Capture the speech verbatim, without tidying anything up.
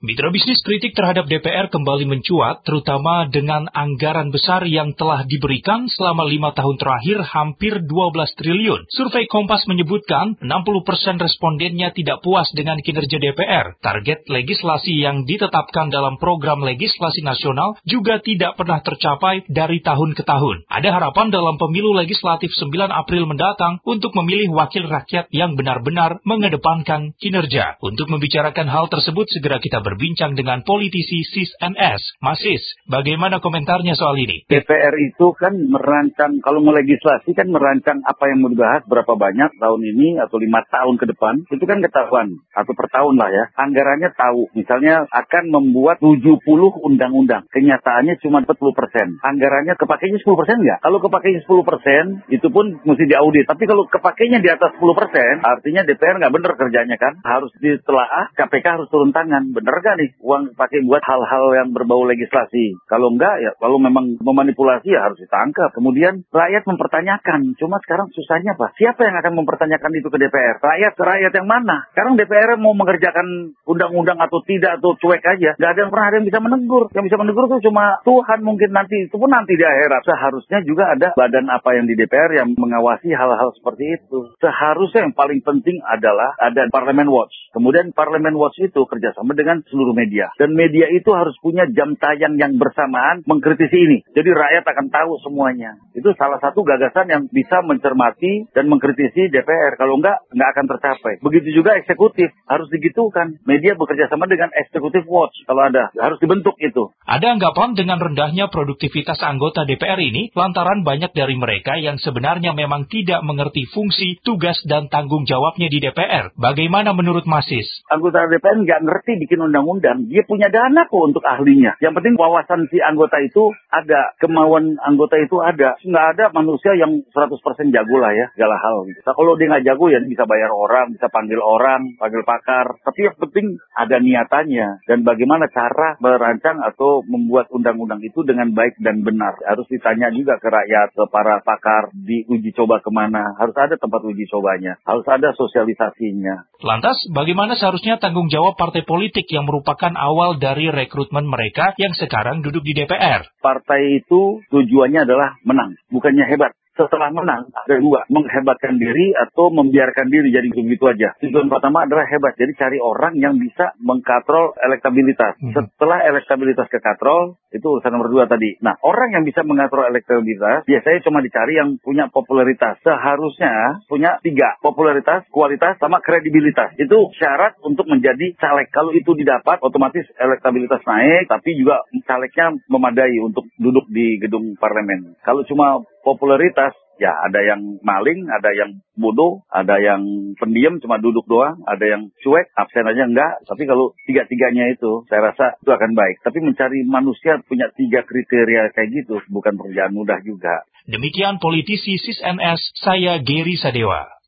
Mitra bisnis kritik terhadap D P R kembali mencuat, terutama dengan anggaran besar yang telah diberikan selama lima tahun terakhir hampir dua belas triliun. Survei Kompas menyebutkan enam puluh persen respondennya tidak puas dengan kinerja D P R. Target legislasi yang ditetapkan dalam program legislasi nasional juga tidak pernah tercapai dari tahun ke tahun. Ada harapan dalam pemilu legislatif sembilan April mendatang untuk memilih wakil rakyat yang benar-benar mengedepankan kinerja. Untuk membicarakan hal tersebut, segera kita berbincang dengan politisi S I S N S. Mas Sis, bagaimana komentarnya soal ini? D P R itu kan merancang, kalau mau legislasi kan merancang apa yang mau dibahas, berapa banyak tahun ini atau lima tahun ke depan, itu kan ketahuan, atau per tahun lah ya. Anggarannya tahu, misalnya akan membuat tujuh puluh undang-undang, kenyataannya cuma empat puluh persen. Anggarannya kepakainya sepuluh persen nggak? Kalau kepakainya sepuluh persen, itu pun mesti diaudit. Tapi kalau kepakainya di atas sepuluh persen, artinya D P R nggak bener kerjanya kan? Harus ditelaah, K P K harus turun tangan. Bener nggak nih uang pakai buat hal-hal yang berbau legislasi? Kalau enggak, ya kalau memang memanipulasi ya harus ditangkap. Kemudian rakyat mempertanyakan. Cuma sekarang susahnya apa? Siapa yang akan mempertanyakan itu ke D P R? Rakyat ke rakyat yang mana? Sekarang D P R mau mengerjakan undang-undang atau tidak, atau cuek aja. Nggak ada yang pernah ada yang bisa menegur. Yang bisa menegur itu cuma Tuhan mungkin nanti. Itu pun nanti di akhirat. Seharusnya juga ada badan apa yang di D P R yang mengawasi hal-hal seperti itu. Seharusnya yang paling penting adalah ada Parliament Watch. Kemudian Parliament Watch itu kerjasama dengan seluruh media. Dan media itu harus punya jam tayang yang bersamaan mengkritisi ini. Jadi rakyat akan tahu semuanya. Itu salah satu gagasan yang bisa mencermati dan mengkritisi D P R. Kalau enggak, enggak akan tercapai. Begitu juga eksekutif. Harus digitukan. Media bekerja sama dengan Executive Watch. Kalau ada, harus dibentuk itu. Ada anggapan dengan rendahnya produktivitas anggota D P R ini lantaran banyak dari mereka yang sebenarnya memang tidak mengerti fungsi, tugas, dan tanggung jawabnya di D P R. Bagaimana menurut Mas Sis? Anggota D P R nggak ngerti bikin undang-undang. Dia punya dana kok untuk ahlinya. Yang penting wawasan si anggota itu ada. Kemauan anggota itu ada. Nggak ada manusia yang seratus persen jago lah ya. Segala hal. Gitu. Nah, kalau dia nggak jago ya bisa bayar orang, bisa panggil orang, panggil pakar. Tapi yang penting ada niatannya. Dan bagaimana cara merancang atau membuat undang-undang itu dengan baik dan benar. Harus ditanya juga ke rakyat, ke para pakar, diuji coba kemana. Harus ada tempat uji cobanya. Harus ada sosialisasinya. Lantas, bagaimana seharusnya tanggung jawab partai politik yang merupakan awal dari rekrutmen mereka yang sekarang duduk di D P R? Partai itu tujuannya adalah menang, bukannya hebat. Setelah menang, ada dua. Menghebatkan diri atau membiarkan diri jadi begitu aja. Tujuan pertama adalah hebat. Jadi cari orang yang bisa mengkatrol elektabilitas. Hmm. Setelah elektabilitas kekatrol, itu urusan nomor dua tadi. Nah, orang yang bisa mengatrol elektabilitas, biasanya cuma dicari yang punya popularitas. Seharusnya punya tiga. Popularitas, kualitas, sama kredibilitas. Itu syarat untuk menjadi caleg. Kalau itu didapat, otomatis elektabilitas naik, tapi juga calegnya memadai untuk duduk di gedung parlemen. Kalau cuma popularitas, ya ada yang maling, ada yang bodoh, ada yang pendiam cuma duduk doang, ada yang cuek, absen aja enggak. Tapi kalau tiga-tiganya itu, saya rasa itu akan baik. Tapi mencari manusia punya tiga kriteria kayak gitu, bukan pekerjaan mudah juga. Demikian politisi S I S N S, saya Gary Sadewa.